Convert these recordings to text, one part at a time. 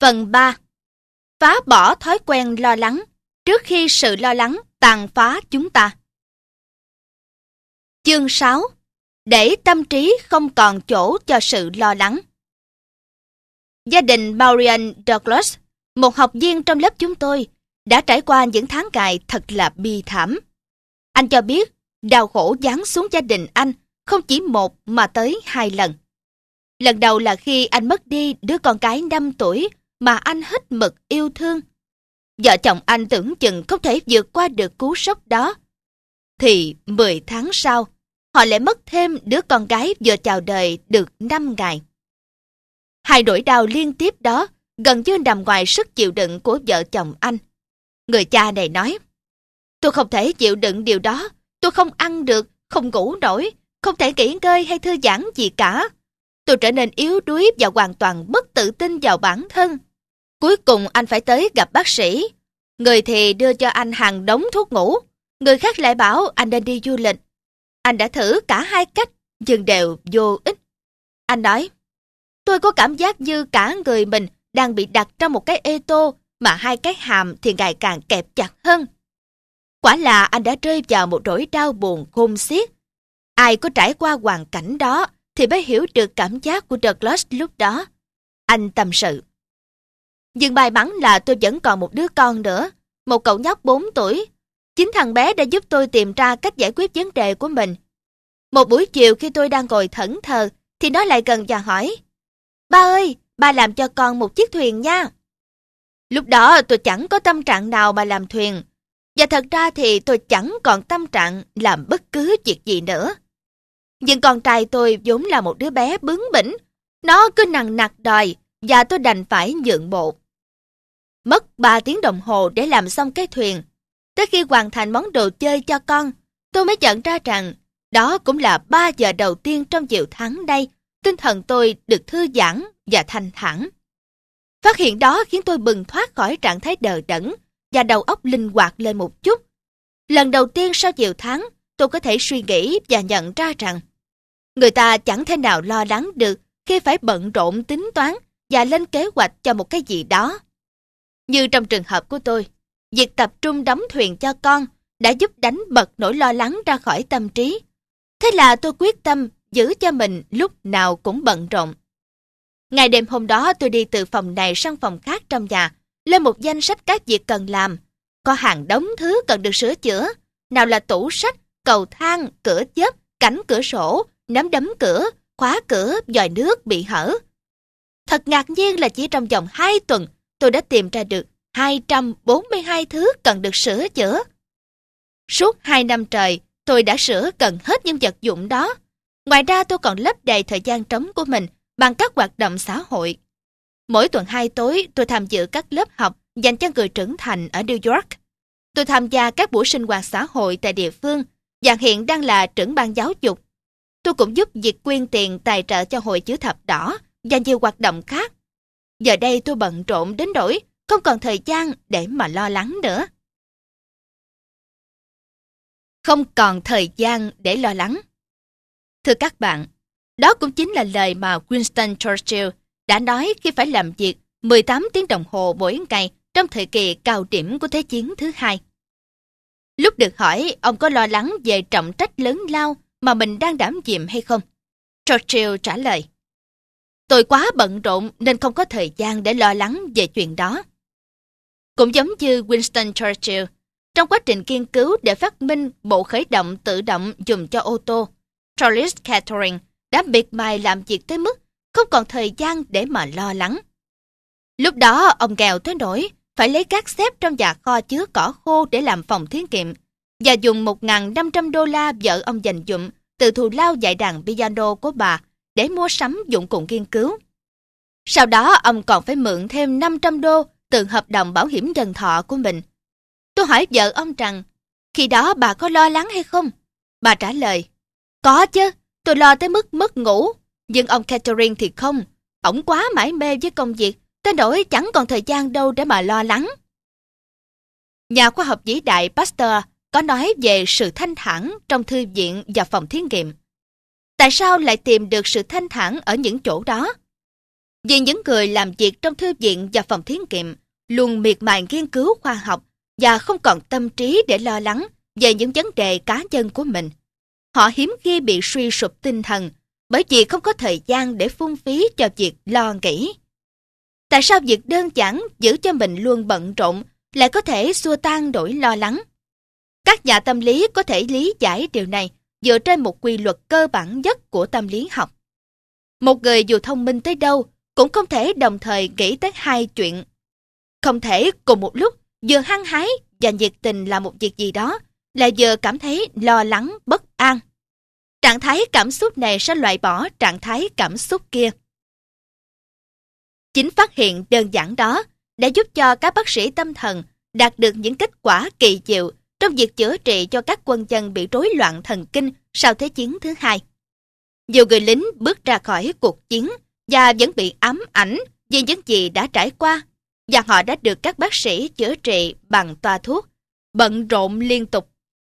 Phần 3. Phá bỏ thói quen lo lắng trước khi sự lo lắng tàn phá chúng ta. Chương 6. Để tâm trí không còn chỗ cho sự lo lắng. Gia đình Marian Douglas, một học viên trong lớp chúng tôi, đã trải qua những tháng ngày thật là bi thảm. Anh cho biết đau khổ giáng xuống gia đình anh không chỉ một mà tới 2 lần. Lần đầu là khi anh mất đi đứa con gái 5 tuổi mà anh hết mực yêu thương. Vợ chồng anh tưởng chừng không thể vượt qua được cú sốc đó. Thì 10 tháng sau, họ lại mất thêm đứa con gái vừa chào đời được 5 ngày. 2 nỗi đau liên tiếp đó gần như nằm ngoài sức chịu đựng của vợ chồng anh. Người cha này nói, tôi không thể chịu đựng điều đó, tôi không ăn được, không ngủ nổi, không thể nghỉ ngơi hay thư giãn gì cả. Tôi trở nên yếu đuối và hoàn toàn mất tự tin vào bản thân. Cuối cùng anh phải tới gặp bác sĩ. Người thì đưa cho anh hàng đống thuốc ngủ, người khác lại bảo anh nên đi du lịch. Anh đã thử cả 2 cách, nhưng đều vô ích. Anh nói, tôi có cảm giác như cả người mình đang bị đặt trong một cái ê tô mà 2 cái hàm thì ngày càng kẹp chặt hơn. Quả là anh đã rơi vào một nỗi đau buồn khôn xiết. Ai có trải qua hoàn cảnh đó thì mới hiểu được cảm giác của Douglas lúc đó. Anh tâm sự. Nhưng may mắn là tôi vẫn còn một đứa con nữa, một cậu nhóc 4 tuổi. Chính thằng bé đã giúp tôi tìm ra cách giải quyết vấn đề của mình. Một buổi chiều khi tôi đang ngồi thẫn thờ, thì nó lại gần và hỏi, ba ơi, ba làm cho con một chiếc thuyền nha. Lúc đó tôi chẳng có tâm trạng nào mà làm thuyền. Và thật ra thì tôi chẳng còn tâm trạng làm bất cứ việc gì nữa. Nhưng con trai tôi vốn là một đứa bé bướng bỉnh. Nó cứ nằng nặc đòi và tôi đành phải nhượng bộ. Mất 3 tiếng đồng hồ để làm xong cái thuyền. Tới khi hoàn thành món đồ chơi cho con, tôi mới nhận ra rằng đó cũng là 3 giờ đầu tiên trong nhiều tháng nay tinh thần tôi được thư giãn và thanh thản. Phát hiện đó khiến tôi bừng thoát khỏi trạng thái đờ đẫn và đầu óc linh hoạt lên một chút. Lần đầu tiên sau nhiều tháng, tôi có thể suy nghĩ và nhận ra rằng người ta chẳng thể nào lo lắng được khi phải bận rộn tính toán và lên kế hoạch cho một cái gì đó. Như trong trường hợp của tôi, việc tập trung đóng thuyền cho con đã giúp đánh bật nỗi lo lắng ra khỏi tâm trí. Thế là tôi quyết tâm giữ cho mình lúc nào cũng bận rộn. Ngày đêm hôm đó tôi đi từ phòng này sang phòng khác trong nhà, lên một danh sách các việc cần làm. Có hàng đống thứ cần được sửa chữa, nào là tủ sách, cầu thang, cửa chớp, cánh cửa sổ, nắm đấm cửa, khóa cửa, vòi nước bị hở. Thật ngạc nhiên là chỉ trong vòng 2 tuần, tôi đã tìm ra được 242 thứ cần được sửa chữa. Suốt 2 năm trời, tôi đã sửa gần hết những vật dụng đó. Ngoài ra tôi còn lấp đầy thời gian trống của mình bằng các hoạt động xã hội. Mỗi tuần 2 tối, tôi tham dự các lớp học dành cho người trưởng thành ở New York. Tôi tham gia các buổi sinh hoạt xã hội tại địa phương và hiện đang là trưởng ban giáo dục. Tôi cũng giúp việc quyên tiền tài trợ cho Hội Chữ Thập Đỏ và nhiều hoạt động khác. Giờ đây tôi bận rộn đến nỗi không còn thời gian để mà lo lắng nữa. Không còn thời gian để lo lắng. Thưa các bạn, đó cũng chính là lời mà Winston Churchill đã nói khi phải làm việc 18 tiếng đồng hồ mỗi ngày trong thời kỳ cao điểm của Thế chiến thứ 2. Lúc được hỏi ông có lo lắng về trọng trách lớn lao mà mình đang đảm nhiệm hay không, Churchill trả lời, tôi quá bận rộn nên không có thời gian để lo lắng về chuyện đó. Cũng giống như Winston Churchill, trong quá trình nghiên cứu để phát minh bộ khởi động tự động dùng cho ô tô, Charles Kettering đã miệt mài làm việc tới mức không còn thời gian để mà lo lắng. Lúc đó ông nghèo tới nỗi phải lấy các xếp trong nhà kho chứa cỏ khô để làm phòng thí nghiệm và dùng $1.500 vợ ông dành dụm từ thù lao dạy đàn piano của bà để mua sắm dụng cụ nghiên cứu. Sau đó ông còn phải mượn thêm $500 từ hợp đồng bảo hiểm nhân thọ của mình. Tôi hỏi vợ ông rằng, khi đó bà có lo lắng hay không? Bà trả lời, có chứ, tôi lo tới mức mất ngủ. Nhưng ông Kettering thì không, ổng quá mải mê với công việc, tới nỗi chẳng còn thời gian đâu để mà lo lắng. Nhà khoa học vĩ đại Pasteur có nói về sự thanh thản trong thư viện và phòng thí nghiệm. Tại sao lại tìm được sự thanh thản ở những chỗ đó? Vì những người làm việc trong thư viện và phòng thí nghiệm luôn miệt mài nghiên cứu khoa học và không còn tâm trí để lo lắng về những vấn đề cá nhân của mình. Họ hiếm khi bị suy sụp tinh thần bởi vì không có thời gian để phung phí cho việc lo nghĩ. Tại sao việc đơn giản giữ cho mình luôn bận rộn lại có thể xua tan nỗi lo lắng? Các nhà tâm lý có thể lý giải điều này dựa trên một quy luật cơ bản nhất của tâm lý học. Một người dù thông minh tới đâu cũng không thể đồng thời nghĩ tới hai chuyện. Không thể cùng một lúc vừa hăng hái và nhiệt tình làm một việc gì đó, lại vừa cảm thấy lo lắng, bất an. Trạng thái cảm xúc này sẽ loại bỏ trạng thái cảm xúc kia. Chính phát hiện đơn giản đó đã giúp cho các bác sĩ tâm thần đạt được những kết quả kỳ diệu trong việc chữa trị cho các quân nhân bị rối loạn thần kinh sau Thế chiến thứ hai. Nhiều người lính bước ra khỏi cuộc chiến và vẫn bị ám ảnh vì những gì đã trải qua, và họ đã được các bác sĩ chữa trị bằng toa thuốc, bận rộn liên tục.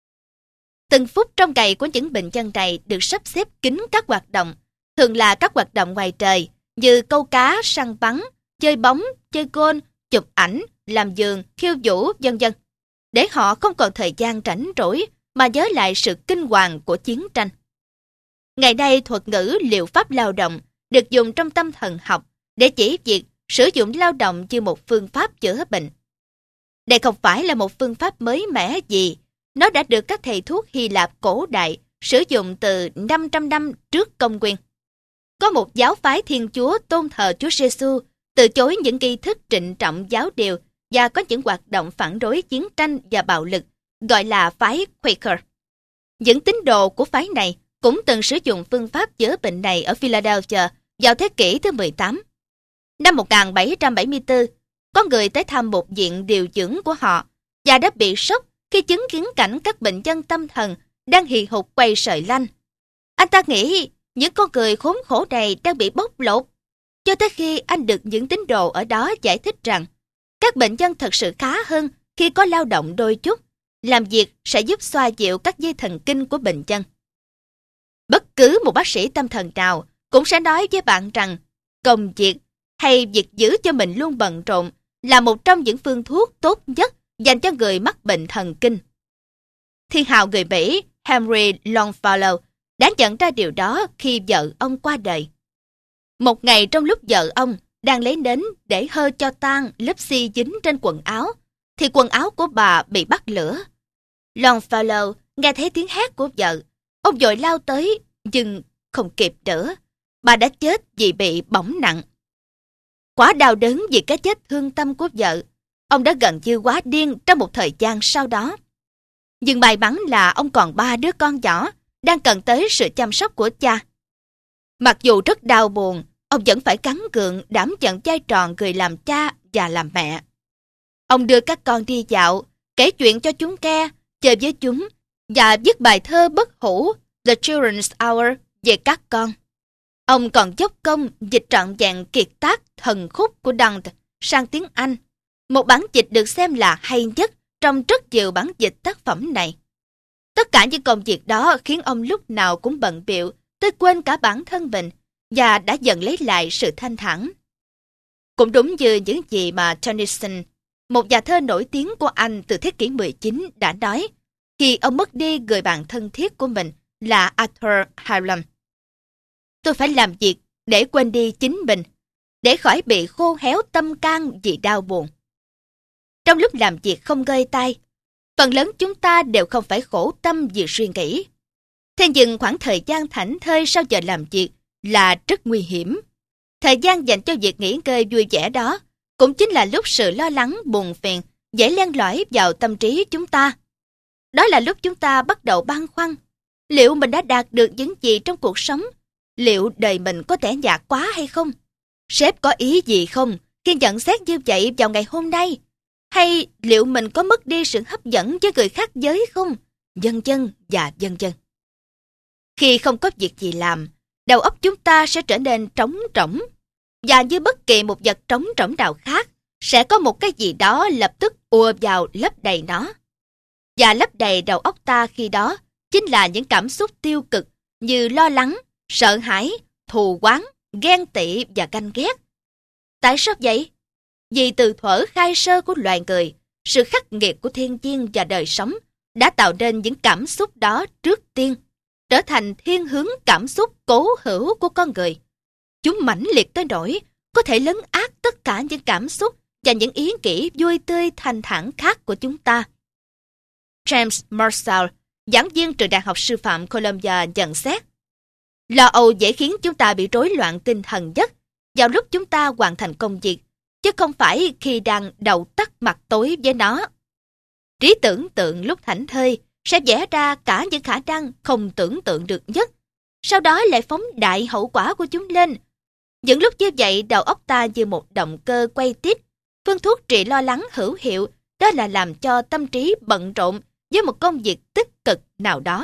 Từng phút trong ngày của những bệnh nhân này được sắp xếp kín các hoạt động, thường là các hoạt động ngoài trời như câu cá, săn bắn, chơi bóng, chơi golf, chụp ảnh, làm vườn, khiêu vũ, vân vân, để họ không còn thời gian rảnh rỗi mà nhớ lại sự kinh hoàng của chiến tranh. Ngày nay, thuật ngữ liệu pháp lao động được dùng trong tâm thần học để chỉ việc sử dụng lao động như một phương pháp chữa bệnh. Đây không phải là một phương pháp mới mẻ gì, nó đã được các thầy thuốc Hy Lạp cổ đại sử dụng từ 500 năm trước công nguyên. Có một giáo phái Thiên Chúa tôn thờ Chúa Giêsu, từ chối những nghi thức trịnh trọng giáo điều và có những hoạt động phản đối chiến tranh và bạo lực, gọi là phái Quaker. Những tín đồ của phái này cũng từng sử dụng phương pháp chữa bệnh này ở Philadelphia vào thế kỷ thứ 18. Năm 1774, có người tới thăm một viện điều dưỡng của họ và đã bị sốc khi chứng kiến cảnh các bệnh nhân tâm thần đang hì hục quay sợi lanh. Anh ta nghĩ những con người khốn khổ này đang bị bóc lột, cho tới khi anh được những tín đồ ở đó giải thích rằng các bệnh nhân thật sự khá hơn khi có lao động đôi chút, làm việc sẽ giúp xoa dịu các dây thần kinh của bệnh nhân. Bất cứ một bác sĩ tâm thần nào cũng sẽ nói với bạn rằng công việc hay việc giữ cho mình luôn bận rộn là một trong những phương thuốc tốt nhất dành cho người mắc bệnh thần kinh. Thiên hào người Mỹ Henry Longfellow đã nhận ra điều đó khi vợ ông qua đời. Một ngày trong lúc vợ ông đang lấy nến để hơ cho tan lớp xi dính trên quần áo, thì quần áo của bà bị bắt lửa. Longfellow nghe thấy tiếng hét của vợ, ông vội lao tới, nhưng không kịp nữa. Bà đã chết vì bị bỏng nặng. Quá đau đớn vì cái chết thương tâm của vợ, ông đã gần như quá điên trong một thời gian sau đó. Nhưng may mắn là ông còn 3 đứa con nhỏ đang cần tới sự chăm sóc của cha. Mặc dù rất đau buồn, ông vẫn phải gắng gượng đảm nhận vai trò người làm cha và làm mẹ. Ông đưa các con đi dạo, kể chuyện cho chúng nghe, chơi với chúng và viết bài thơ bất hủ The Children's Hour về các con. Ông còn dốc công dịch trọn vẹn kiệt tác Thần khúc của Dante sang tiếng Anh, một bản dịch được xem là hay nhất trong rất nhiều bản dịch tác phẩm này. Tất cả những công việc đó khiến ông lúc nào cũng bận bịu tới quên cả bản thân mình và đã dần lấy lại sự thanh thản. Cũng đúng như những gì mà Tennyson, một nhà thơ nổi tiếng của Anh từ thế kỷ 19 đã nói khi ông mất đi người bạn thân thiết của mình là Arthur Hallam. Tôi phải làm việc để quên đi chính mình, để khỏi bị khô héo tâm can vì đau buồn. Trong lúc làm việc không ngơi tay, phần lớn chúng ta đều không phải khổ tâm vì suy nghĩ. Thế nhưng khoảng thời gian thảnh thơi sau giờ làm việc là rất nguy hiểm. Thời gian dành cho việc nghỉ ngơi vui vẻ đó cũng chính là lúc sự lo lắng, buồn phiền dễ len lỏi vào tâm trí chúng ta. Đó là lúc chúng ta bắt đầu băn khoăn, liệu mình đã đạt được những gì trong cuộc sống? Liệu đời mình có tẻ nhạt quá hay không? Sếp có ý gì không khi nhận xét như vậy vào ngày hôm nay? Hay liệu mình có mất đi sự hấp dẫn với người khác giới không? Vân vân và vân vân. Khi không có việc gì làm, đầu óc chúng ta sẽ trở nên trống rỗng. Và như bất kỳ một vật trống rỗng nào khác, sẽ có một cái gì đó lập tức ùa vào lấp đầy nó. Và lấp đầy đầu óc ta khi đó chính là những cảm xúc tiêu cực như lo lắng, sợ hãi, thù oán, ghen tị và ganh ghét, Tại sao vậy? Vì từ thuở khai sơ của loài người, sự khắc nghiệt của thiên nhiên và đời sống đã tạo nên những cảm xúc đó trước tiên, trở thành thiên hướng cảm xúc cố hữu của con người. Chúng mãnh liệt tới nỗi có thể lấn át tất cả những cảm xúc và những ý nghĩ vui tươi thanh thản khác của chúng ta. James Marshall, giảng viên trường Đại học Sư phạm Columbia nhận xét, lo âu dễ khiến chúng ta bị rối loạn tinh thần nhất vào lúc chúng ta hoàn thành công việc, chứ không phải khi đang đầu tắt mặt tối với nó. Trí tưởng tượng lúc thảnh thơi sẽ vẽ ra cả những khả năng không tưởng tượng được nhất, sau đó lại phóng đại hậu quả của chúng lên. Những lúc như vậy, đầu óc ta như một động cơ quay tít. Phương thuốc trị lo lắng hữu hiệu đó là làm cho tâm trí bận rộn với một công việc tích cực nào đó.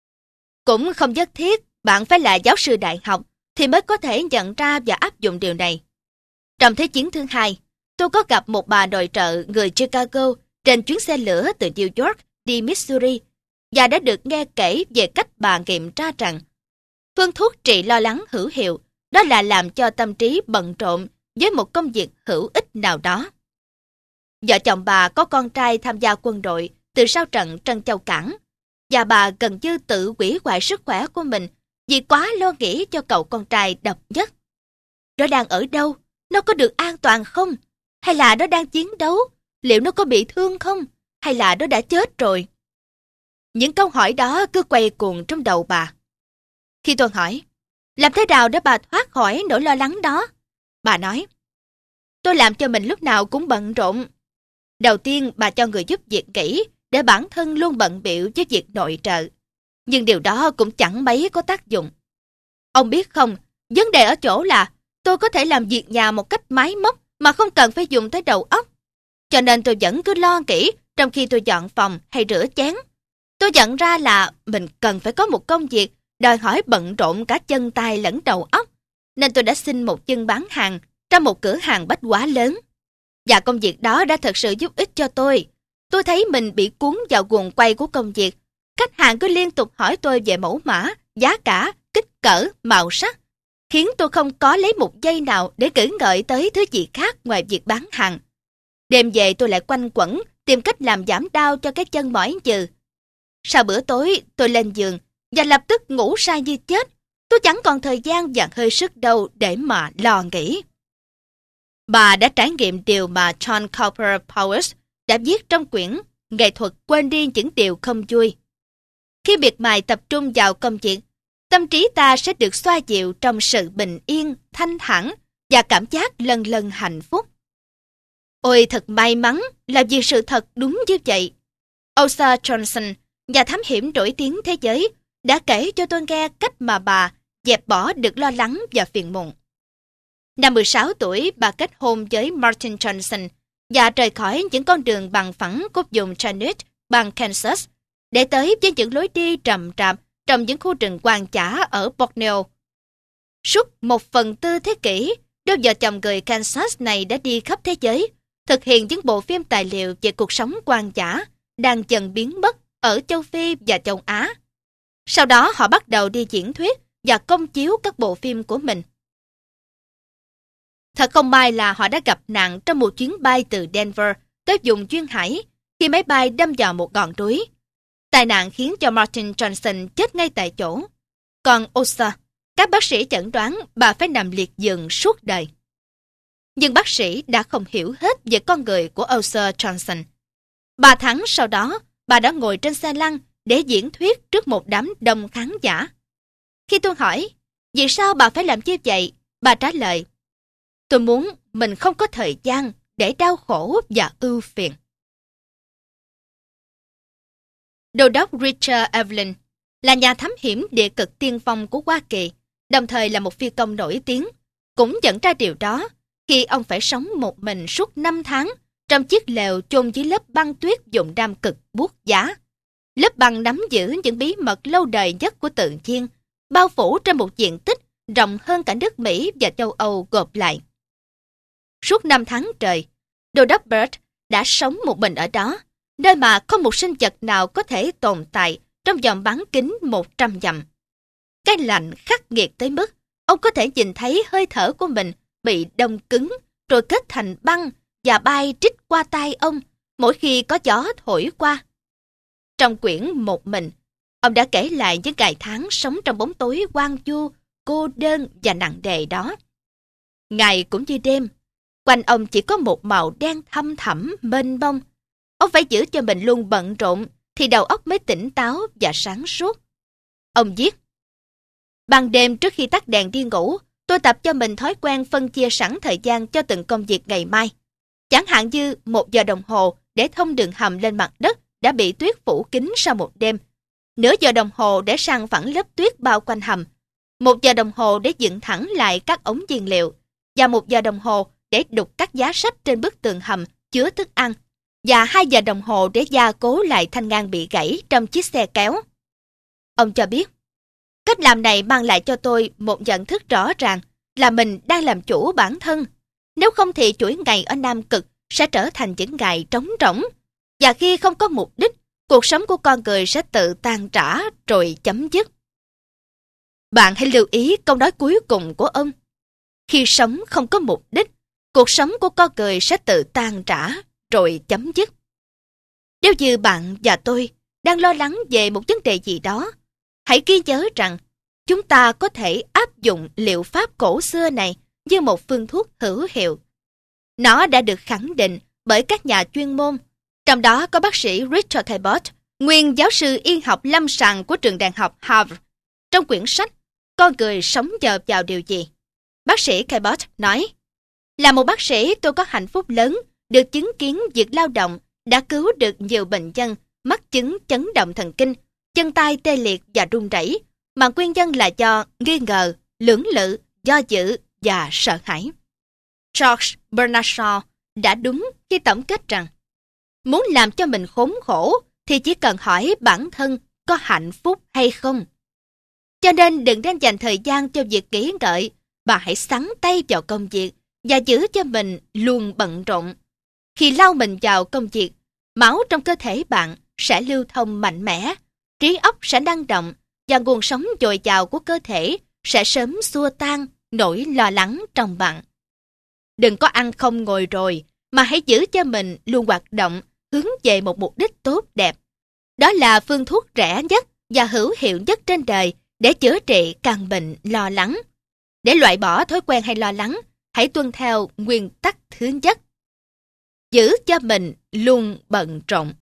Cũng không nhất thiết bạn phải là giáo sư đại học thì mới có thể nhận ra và áp dụng điều này. Trong Thế chiến thứ hai, tôi có gặp một bà nội trợ người Chicago trên chuyến xe lửa từ New York đi Missouri và đã được nghe kể về cách bà nghiệm ra rằng phương thuốc trị lo lắng hữu hiệu đó là làm cho tâm trí bận rộn với một công việc hữu ích nào đó. Vợ chồng bà có con trai tham gia quân đội từ sau trận Trân Châu Cảng, và bà gần như tự hủy hoại sức khỏe của mình vì quá lo nghĩ cho cậu con trai độc nhất. Nó đang ở đâu? Nó có được an toàn không? Hay là nó đang chiến đấu? Liệu nó có bị thương không? Hay là nó đã chết rồi? Những câu hỏi đó cứ quay cuồng trong đầu bà. Khi tôi hỏi, làm thế nào để bà thoát khỏi nỗi lo lắng đó? Bà nói, tôi làm cho mình lúc nào cũng bận rộn. Đầu tiên, bà cho người giúp việc nghỉ để bản thân luôn bận bịu với việc nội trợ. Nhưng điều đó cũng chẳng mấy có tác dụng. Ông biết không, vấn đề ở chỗ là tôi có thể làm việc nhà một cách máy móc mà không cần phải dùng tới đầu óc. Cho nên tôi vẫn cứ lo nghĩ trong khi tôi dọn phòng hay rửa chén. Tôi nhận ra là mình cần phải có một công việc đòi hỏi bận rộn cả chân tay lẫn đầu óc. Nên tôi đã xin một chân bán hàng trong một cửa hàng bách hóa lớn. Và công việc đó đã thật sự giúp ích cho tôi. Tôi thấy mình bị cuốn vào guồng quay của công việc. Khách hàng cứ liên tục hỏi tôi về mẫu mã, giá cả, kích cỡ, màu sắc, khiến tôi không có lấy một giây nào để nghĩ ngợi tới thứ gì khác ngoài việc bán hàng. Đêm về tôi lại quanh quẩn tìm cách làm giảm đau cho cái chân mỏi nhừ. Sau bữa tối tôi lên giường và lập tức ngủ say như chết. Tôi chẳng còn thời gian và hơi sức đâu để mà lo nghĩ. Bà đã trải nghiệm điều mà John Cowper Powers đã viết trong quyển Nghệ thuật quên đi những điều không vui. Khi miệt mài tập trung vào công việc, tâm trí ta sẽ được xoa dịu trong sự bình yên, thanh thản và cảm giác lần lần hạnh phúc. Ôi thật may mắn là vì sự thật đúng như vậy. Osa Johnson, nhà thám hiểm nổi tiếng thế giới, đã kể cho tôi nghe cách mà bà dẹp bỏ được lo lắng và phiền muộn. Năm 16 tuổi, bà kết hôn với Martin Johnson và rời khỏi những con đường bằng phẳng của vùng Chattanooga, bang Kansas, để tới với những lối đi rậm rạp trong những khu rừng hoang dã ở Borneo. Suốt 1/4 thế kỷ, đôi vợ chồng người Kansas này đã đi khắp thế giới, thực hiện những bộ phim tài liệu về cuộc sống hoang dã đang dần biến mất ở châu Phi và châu Á. Sau đó họ bắt đầu đi diễn thuyết và công chiếu các bộ phim của mình. Thật không may là họ đã gặp nạn trong một chuyến bay từ Denver tới vùng duyên hải khi máy bay đâm vào một ngọn núi. Tai nạn khiến cho Martin Johnson chết ngay tại chỗ. Còn Osa, các bác sĩ chẩn đoán bà phải nằm liệt giường suốt đời. Nhưng bác sĩ đã không hiểu hết về con người của Osa Johnson. 3 tháng sau đó, bà đã ngồi trên xe lăn để diễn thuyết trước một đám đông khán giả. Khi tôi hỏi, vì sao bà phải làm như vậy? Bà trả lời, tôi muốn mình không có thời gian để đau khổ và ưu phiền. Đô đốc Richard Evelyn là nhà thám hiểm địa cực tiên phong của Hoa Kỳ, đồng thời là một phi công nổi tiếng, cũng nhận ra điều đó khi ông phải sống một mình suốt 5 tháng trong chiếc lều chôn dưới lớp băng tuyết dùng đam cực buốt giá. Lớp băng nắm giữ những bí mật lâu đời nhất của tự nhiên, bao phủ trên một diện tích rộng hơn cả nước Mỹ và châu Âu gộp lại. Suốt 5 tháng trời, đô đốc Byrd đã sống một mình ở đó, nơi mà không một sinh vật nào có thể tồn tại trong vòng bán kính 100 dặm. Cái lạnh khắc nghiệt tới mức ông có thể nhìn thấy hơi thở của mình bị đông cứng, rồi kết thành băng và bay trích qua tai ông mỗi khi có gió thổi qua. Trong quyển Một Mình, ông đã kể lại những ngày tháng sống trong bóng tối hoang vu, cô đơn và nặng nề đó. Ngày cũng như đêm, quanh ông chỉ có một màu đen thâm thẳm, mênh mông. Ông phải giữ cho mình luôn bận rộn thì đầu óc mới tỉnh táo và sáng suốt. Ông viết: ban đêm trước khi tắt đèn đi ngủ, tôi tập cho mình thói quen phân chia sẵn thời gian cho từng công việc ngày mai. Chẳng hạn như 1 giờ đồng hồ để thông đường hầm lên mặt đất đã bị tuyết phủ kín sau một đêm, nửa giờ đồng hồ để san phẳng lớp tuyết bao quanh hầm, 1 giờ đồng hồ để dựng thẳng lại các ống nhiên liệu, và 1 giờ đồng hồ để đục các giá sách trên bức tường hầm chứa thức ăn, và 2 giờ đồng hồ để gia cố lại thanh ngang bị gãy trong chiếc xe kéo. Ông cho biết, cách làm này mang lại cho tôi một nhận thức rõ ràng là mình đang làm chủ bản thân. Nếu không thì chuỗi ngày ở Nam Cực sẽ trở thành những ngày trống rỗng. Và khi không có mục đích, cuộc sống của con người sẽ tự tan rã rồi chấm dứt. Bạn hãy lưu ý câu nói cuối cùng của ông. Khi sống không có mục đích, cuộc sống của con người sẽ tự tan rã rồi chấm dứt. Nếu như bạn và tôi đang lo lắng về một vấn đề gì đó, hãy ghi nhớ rằng chúng ta có thể áp dụng liệu pháp cổ xưa này như một phương thuốc hữu hiệu. Nó đã được khẳng định bởi các nhà chuyên môn, trong đó có bác sĩ Richard Cabot, nguyên giáo sư y học lâm sàng của trường đại học Harvard. Trong quyển sách Con người sống nhờ vào điều gì, bác sĩ Cabot nói: là một bác sĩ, tôi có hạnh phúc lớn được chứng kiến việc lao động đã cứu được nhiều bệnh nhân mắc chứng chấn động thần kinh, chân tay tê liệt và run rẩy, mà nguyên nhân là do nghi ngờ, lưỡng lự, do dự và sợ hãi. George Bernard Shaw đã đúng khi tổng kết rằng muốn làm cho mình khốn khổ thì chỉ cần hỏi bản thân có hạnh phúc hay không. Cho nên đừng nên dành thời gian cho việc nghĩ ngợi, mà hãy sắn tay vào công việc và giữ cho mình luôn bận rộn. Khi lao mình vào công việc, máu trong cơ thể bạn sẽ lưu thông mạnh mẽ, trí óc sẽ năng động và nguồn sống dồi dào của cơ thể sẽ sớm xua tan nỗi lo lắng trong bạn. Đừng có ăn không ngồi rồi, mà hãy giữ cho mình luôn hoạt động hướng về một mục đích tốt đẹp. Đó là phương thuốc rẻ nhất và hữu hiệu nhất trên đời để chữa trị căn bệnh lo lắng. Để loại bỏ thói quen hay lo lắng, hãy tuân theo nguyên tắc thứ nhất: giữ cho mình luôn bận rộn.